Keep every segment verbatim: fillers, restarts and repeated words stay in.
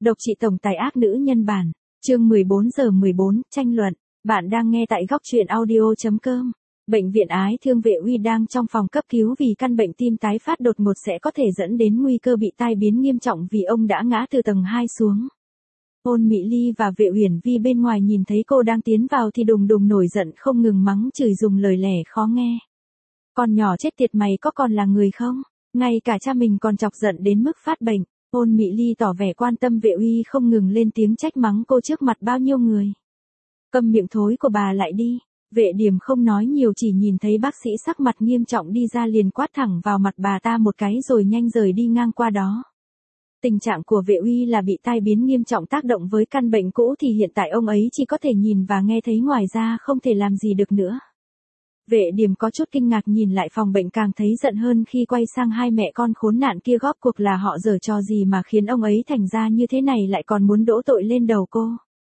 Độc trị tổng tài ác nữ nhân bản, chương mười bốn giờ mười bốn, tranh luận. Bạn đang nghe tại góc truyện audio chấm com. Bệnh viện Ái Thương Vệ Uy đang trong phòng cấp cứu vì căn bệnh tim tái phát đột ngột sẽ có thể dẫn đến nguy cơ bị tai biến nghiêm trọng vì ông đã ngã từ tầng hai xuống. Ôn Mỹ Ly và Vệ Uyển Vi bên ngoài nhìn thấy cô đang tiến vào thì đùng đùng nổi giận không ngừng mắng chửi dùng lời lẽ khó nghe. Con nhỏ chết tiệt mày có còn là người không? Ngay cả cha mình còn chọc giận đến mức phát bệnh. Ôn Mỹ Ly tỏ vẻ quan tâm Vệ Uy không ngừng lên tiếng trách mắng cô trước mặt bao nhiêu người. Câm miệng thối của bà lại đi. Vệ Điềm không nói nhiều chỉ nhìn thấy bác sĩ sắc mặt nghiêm trọng đi ra liền quát thẳng vào mặt bà ta một cái rồi nhanh rời đi ngang qua đó. Tình trạng của Vệ Uy là bị tai biến nghiêm trọng tác động với căn bệnh cũ thì hiện tại ông ấy chỉ có thể nhìn và nghe thấy ngoài ra không thể làm gì được nữa. Vệ Điềm có chút kinh ngạc nhìn lại phòng bệnh càng thấy giận hơn khi quay sang hai mẹ con khốn nạn kia góp cuộc là họ giở trò gì mà khiến ông ấy thành ra như thế này lại còn muốn đổ tội lên đầu cô.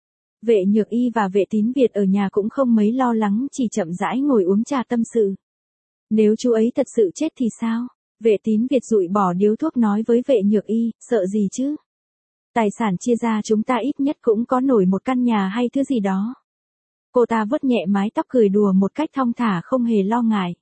Vệ Nhược Y và Vệ Tín Việt ở nhà cũng không mấy lo lắng chỉ chậm rãi ngồi uống trà tâm sự. Nếu chú ấy thật sự chết thì sao? Vệ Tín Việt dụi bỏ điếu thuốc nói với Vệ Nhược Y, sợ gì chứ? Tài sản chia ra chúng ta ít nhất cũng có nổi một căn nhà hay thứ gì đó. Cô ta vuốt nhẹ mái tóc cười đùa một cách thong thả không hề lo ngại.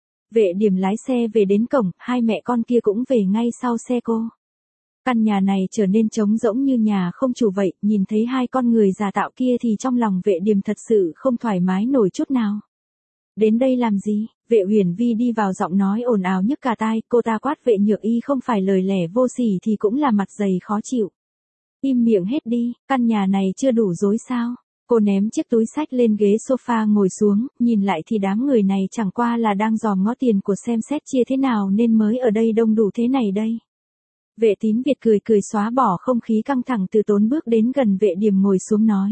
Vệ Điềm lái xe về đến cổng, hai mẹ con kia cũng về ngay sau xe cô. Căn nhà này trở nên trống rỗng như nhà không chủ vậy, nhìn thấy hai con người giả tạo kia thì trong lòng Vệ Điềm thật sự không thoải mái nổi chút nào. Đến đây làm gì? Vệ Uyển Vi đi vào giọng nói ồn ào nhức cả tai, cô ta quát Vệ Nhược Y không phải lời lẽ vô sỉ thì cũng là mặt dày khó chịu. Im miệng hết đi, căn nhà này chưa đủ dối sao? Cô ném chiếc túi xách lên ghế sofa ngồi xuống, nhìn lại thì đám người này chẳng qua là đang dòm ngó tiền của xem xét chia thế nào nên mới ở đây đông đủ thế này đây. Vệ Tín Việt cười cười xóa bỏ không khí căng thẳng từ tốn bước đến gần Vệ Điềm ngồi xuống nói.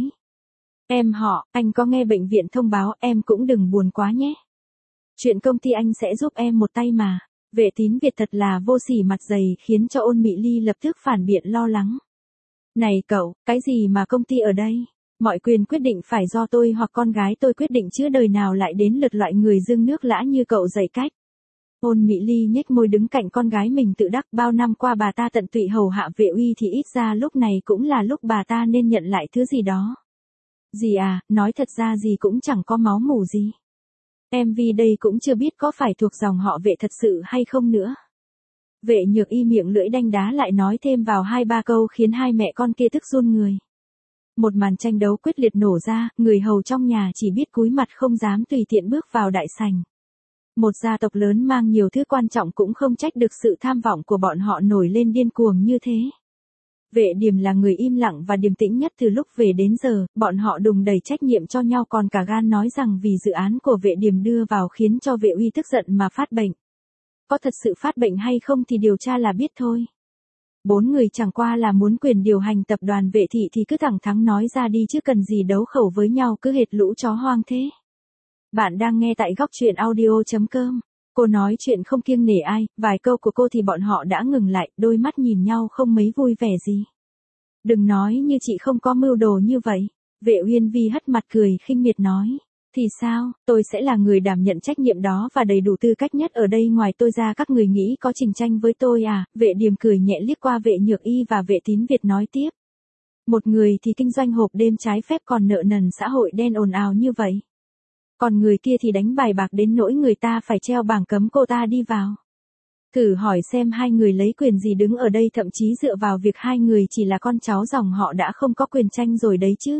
Em họ, anh có nghe bệnh viện thông báo em cũng đừng buồn quá nhé. Chuyện công ty anh sẽ giúp em một tay mà. Vệ Tín Việt thật là vô sỉ mặt dày khiến cho Ôn Mỹ Ly lập tức phản biện lo lắng. Này cậu, cái gì mà công ty ở đây? Mọi quyền quyết định phải do tôi hoặc con gái tôi quyết định chứ đời nào lại đến lượt loại người dưng nước lã như cậu dạy cách. Ôn Mỹ Ly nhếch môi đứng cạnh con gái mình tự đắc bao năm qua bà ta tận tụy hầu hạ Vệ Uy thì ít ra lúc này cũng là lúc bà ta nên nhận lại thứ gì đó. Gì à, nói thật ra gì cũng chẳng có máu mủ gì. em vê đây cũng chưa biết có phải thuộc dòng họ Vệ thật sự hay không nữa. Vệ Nhược Y miệng lưỡi đanh đá lại nói thêm vào hai ba câu khiến hai mẹ con kia tức run người. Một màn tranh đấu quyết liệt nổ ra, người hầu trong nhà chỉ biết cúi mặt không dám tùy tiện bước vào đại sảnh. Một gia tộc lớn mang nhiều thứ quan trọng cũng không trách được sự tham vọng của bọn họ nổi lên điên cuồng như thế. Vệ Điềm là người im lặng và điềm tĩnh nhất từ lúc về đến giờ, bọn họ đùng đầy trách nhiệm cho nhau còn cả gan nói rằng vì dự án của Vệ Điềm đưa vào khiến cho Vệ Uy tức giận mà phát bệnh. Có thật sự phát bệnh hay không thì điều tra là biết thôi. Bốn người chẳng qua là muốn quyền điều hành tập đoàn Vệ thị thì cứ thẳng thắn nói ra đi chứ cần gì đấu khẩu với nhau cứ hệt lũ chó hoang thế. Bạn đang nghe tại góc truyện audio chấm com. Cô nói chuyện không kiêng nể ai, vài câu của cô thì bọn họ đã ngừng lại, đôi mắt nhìn nhau không mấy vui vẻ gì. Đừng nói như chị không có mưu đồ như vậy. Vệ Uyên Vi hất mặt cười khinh miệt nói. Thì sao, tôi sẽ là người đảm nhận trách nhiệm đó và đầy đủ tư cách nhất ở đây ngoài tôi ra các người nghĩ có trình tranh với tôi à, Vệ Điềm cười nhẹ liếc qua Vệ Nhược Y và Vệ Tín Việt nói tiếp. Một người thì kinh doanh hộp đêm trái phép còn nợ nần xã hội đen ồn ào như vậy. Còn người kia thì đánh bài bạc đến nỗi người ta phải treo bảng cấm cô ta đi vào. Thử hỏi xem hai người lấy quyền gì đứng ở đây thậm chí dựa vào việc hai người chỉ là con cháu dòng họ đã không có quyền tranh rồi đấy chứ.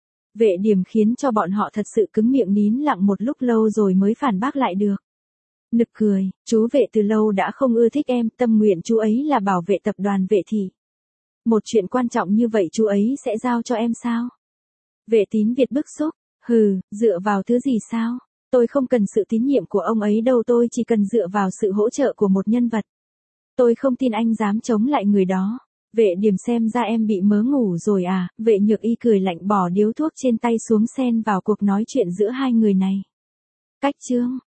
Vệ Điềm khiến cho bọn họ thật sự cứng miệng nín lặng một lúc lâu rồi mới phản bác lại được. Nực cười, chú Vệ từ lâu đã không ưa thích em, tâm nguyện chú ấy là bảo vệ tập đoàn Vệ thị. Một chuyện quan trọng như vậy chú ấy sẽ giao cho em sao? Vệ Tín Việt bức xúc, hừ, dựa vào thứ gì sao? Tôi không cần sự tín nhiệm của ông ấy đâu, tôi chỉ cần dựa vào sự hỗ trợ của một nhân vật. Tôi không tin anh dám chống lại người đó. Vệ Điềm xem ra em bị mớ ngủ rồi à, Vệ Nhược Y cười lạnh bỏ điếu thuốc trên tay xuống xen vào cuộc nói chuyện giữa hai người này. Cách chương,